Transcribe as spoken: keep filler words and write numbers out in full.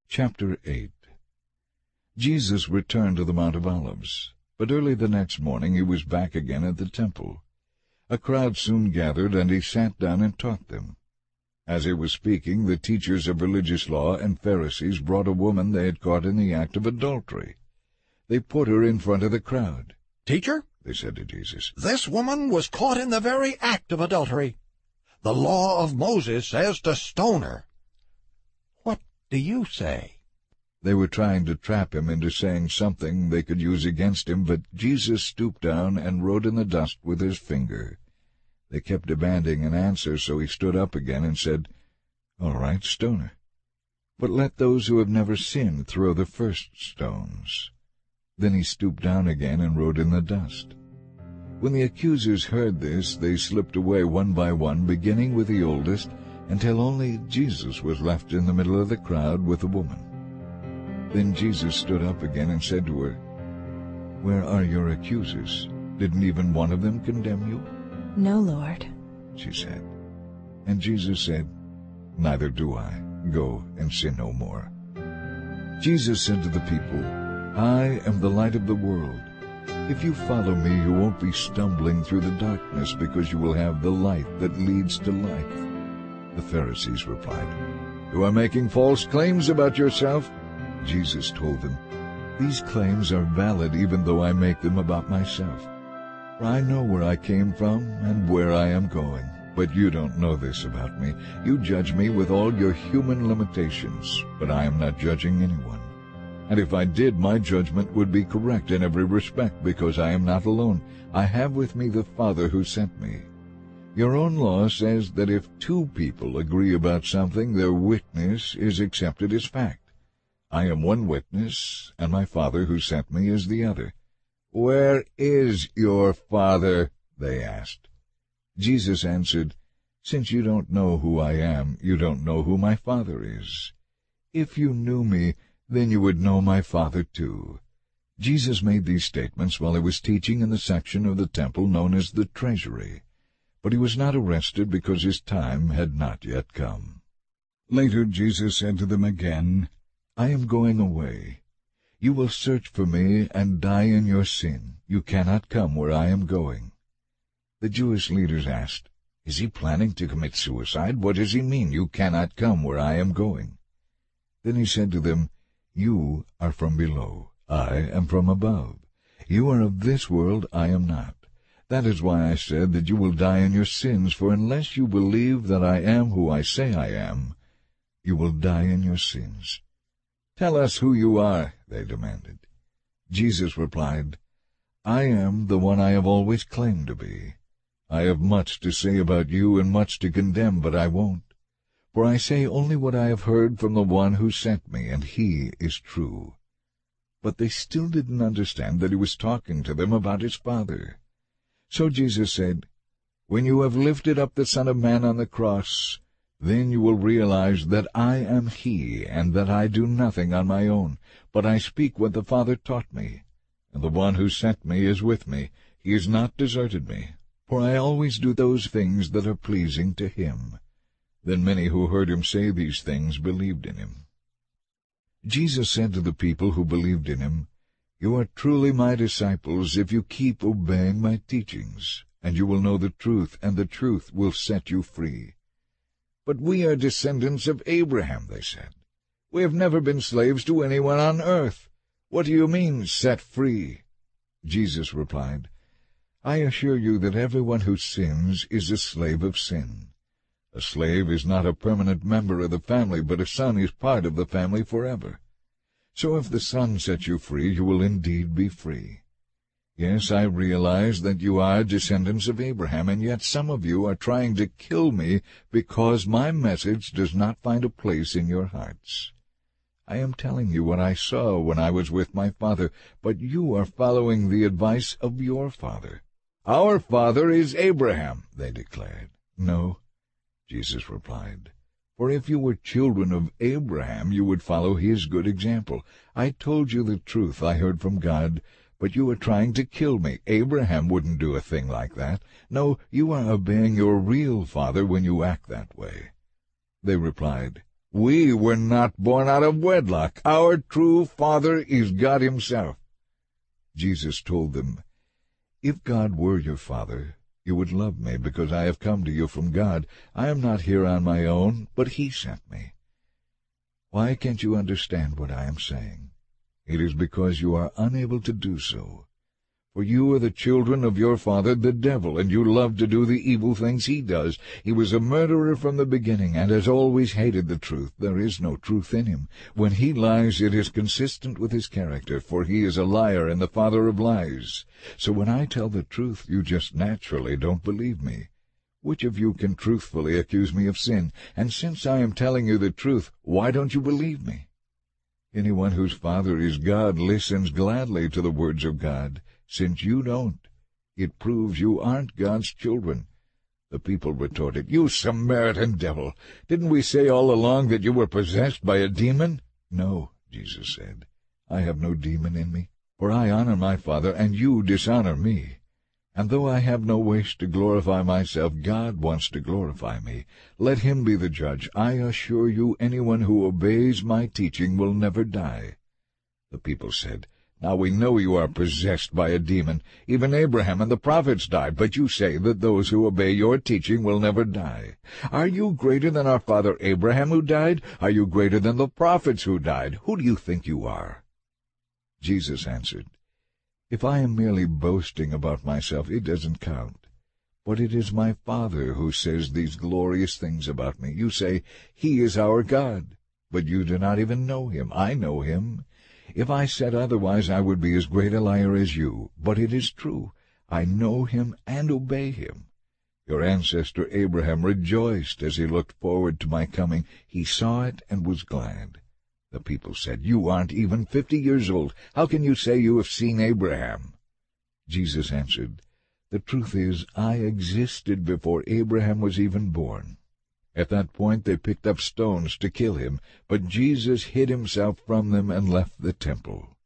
Chapter eight. Jesus returned to the Mount of Olives, but early the next morning he was back again at the temple. A crowd soon gathered, and he sat down and taught them. As he was speaking, the teachers of religious law and Pharisees brought a woman they had caught in the act of adultery. They put her in front of the crowd. "Teacher," they said to Jesus, "this woman was caught in the very act of adultery. The law of Moses says to stone her. What do you say?" They were trying to trap him into saying something they could use against him, but Jesus stooped down and wrote in the dust with his finger. They kept demanding an answer, so he stood up again and said, "All right, stone her. But let those who have never sinned throw the first stones." Then he stooped down again and wrote in the dust. When the accusers heard this, they slipped away one by one, beginning with the oldest, until only Jesus was left in the middle of the crowd with the woman. Then Jesus stood up again and said to her, "Where are your accusers? Didn't even one of them condemn you?" "No, Lord," she said. And Jesus said, "Neither do I. Go and sin no more." Jesus said to the people, "I am the light of the world. If you follow me, you won't be stumbling through the darkness, because you will have the light that leads to life." The Pharisees replied, "You are making false claims about yourself." Jesus told them, "These claims are valid even though I make them about myself. For I know where I came from and where I am going, but you don't know this about me. You judge me with all your human limitations, but I am not judging anyone. And if I did, my judgment would be correct in every respect, because I am not alone. I have with me the Father who sent me. Your own law says that if two people agree about something, their witness is accepted as fact. I am one witness, and my Father who sent me is the other." "Where is your Father?" they asked. Jesus answered, "Since you don't know who I am, you don't know who my Father is. If you knew me, then you would know my Father too." Jesus made these statements while he was teaching in the section of the temple known as the Treasury, but he was not arrested because his time had not yet come. Later Jesus said to them again, "I am going away. You will search for me and die in your sin. You cannot come where I am going." The Jewish leaders asked, "Is he planning to commit suicide? What does he mean, you cannot come where I am going?" Then he said to them, "You are from below. I am from above. You are of this world. I am not. That is why I said that you will die in your sins, for unless you believe that I am who I say I am, you will die in your sins." "Tell us who you are," they demanded. Jesus replied, "I am the one I have always claimed to be. I have much to say about you and much to condemn, but I won't. For I say only what I have heard from the one who sent me, and he is true." But they still didn't understand that he was talking to them about his Father. So Jesus said, "When you have lifted up the Son of Man on the cross, then you will realize that I am he, and that I do nothing on my own, but I speak what the Father taught me. And the one who sent me is with me. He has not deserted me, for I always do those things that are pleasing to him." Then many who heard him say these things believed in him. Jesus said to the people who believed in him, "You are truly my disciples if you keep obeying my teachings, and you will know the truth, and the truth will set you free." "But we are descendants of Abraham," they said. "We have never been slaves to anyone on earth. What do you mean, set free?" Jesus replied, "I assure you that everyone who sins is a slave of sin. A slave is not a permanent member of the family, but a son is part of the family forever. So if the Son sets you free, you will indeed be free. Yes, I realize that you are descendants of Abraham, and yet some of you are trying to kill me because my message does not find a place in your hearts. I am telling you what I saw when I was with my father, but you are following the advice of your father." "Our father is Abraham," they declared. "No," Jesus replied, "for if you were children of Abraham, you would follow his good example. I told you the truth I heard from God, but you are trying to kill me. Abraham wouldn't do a thing like that. No, you are obeying your real father when you act that way." They replied, We were not born out of wedlock. Our true father is God himself." Jesus told them, "If God were your father, you would love me, because I have come to you from God. I am not here on my own, but he sent me. Why can't you understand what I am saying? It is because you are unable to do so. For you are the children of your father, the devil, and you love to do the evil things he does. He was a murderer from the beginning, and has always hated the truth. There is no truth in him. When he lies, it is consistent with his character, for he is a liar and the father of lies. So when I tell the truth, you just naturally don't believe me. Which of you can truthfully accuse me of sin? And since I am telling you the truth, why don't you believe me? Anyone whose father is God listens gladly to the words of God. Since you don't, it proves you aren't God's children." The people retorted, "You Samaritan devil! Didn't we say all along that you were possessed by a demon?" "No," Jesus said, "I have no demon in me, for I honor my Father, and you dishonor me. And though I have no wish to glorify myself, God wants to glorify me. Let him be the judge. I assure you, anyone who obeys my teaching will never die." The people said, "Now we know you are possessed by a demon. Even Abraham and the prophets died, but you say that those who obey your teaching will never die. Are you greater than our father Abraham who died? Are you greater than the prophets who died? Who do you think you are?" Jesus answered, "If I am merely boasting about myself, it doesn't count. But it is my Father who says these glorious things about me. You say, 'He is our God,' but you do not even know him. I know him. If I said otherwise, I would be as great a liar as you. But it is true. I know him and obey him. Your ancestor Abraham rejoiced as he looked forward to my coming. He saw it and was glad." The people said, "You aren't even fifty years old. How can you say you have seen Abraham?" Jesus answered, "The truth is, I existed before Abraham was even born." At that point they picked up stones to kill him, but Jesus hid himself from them and left the temple.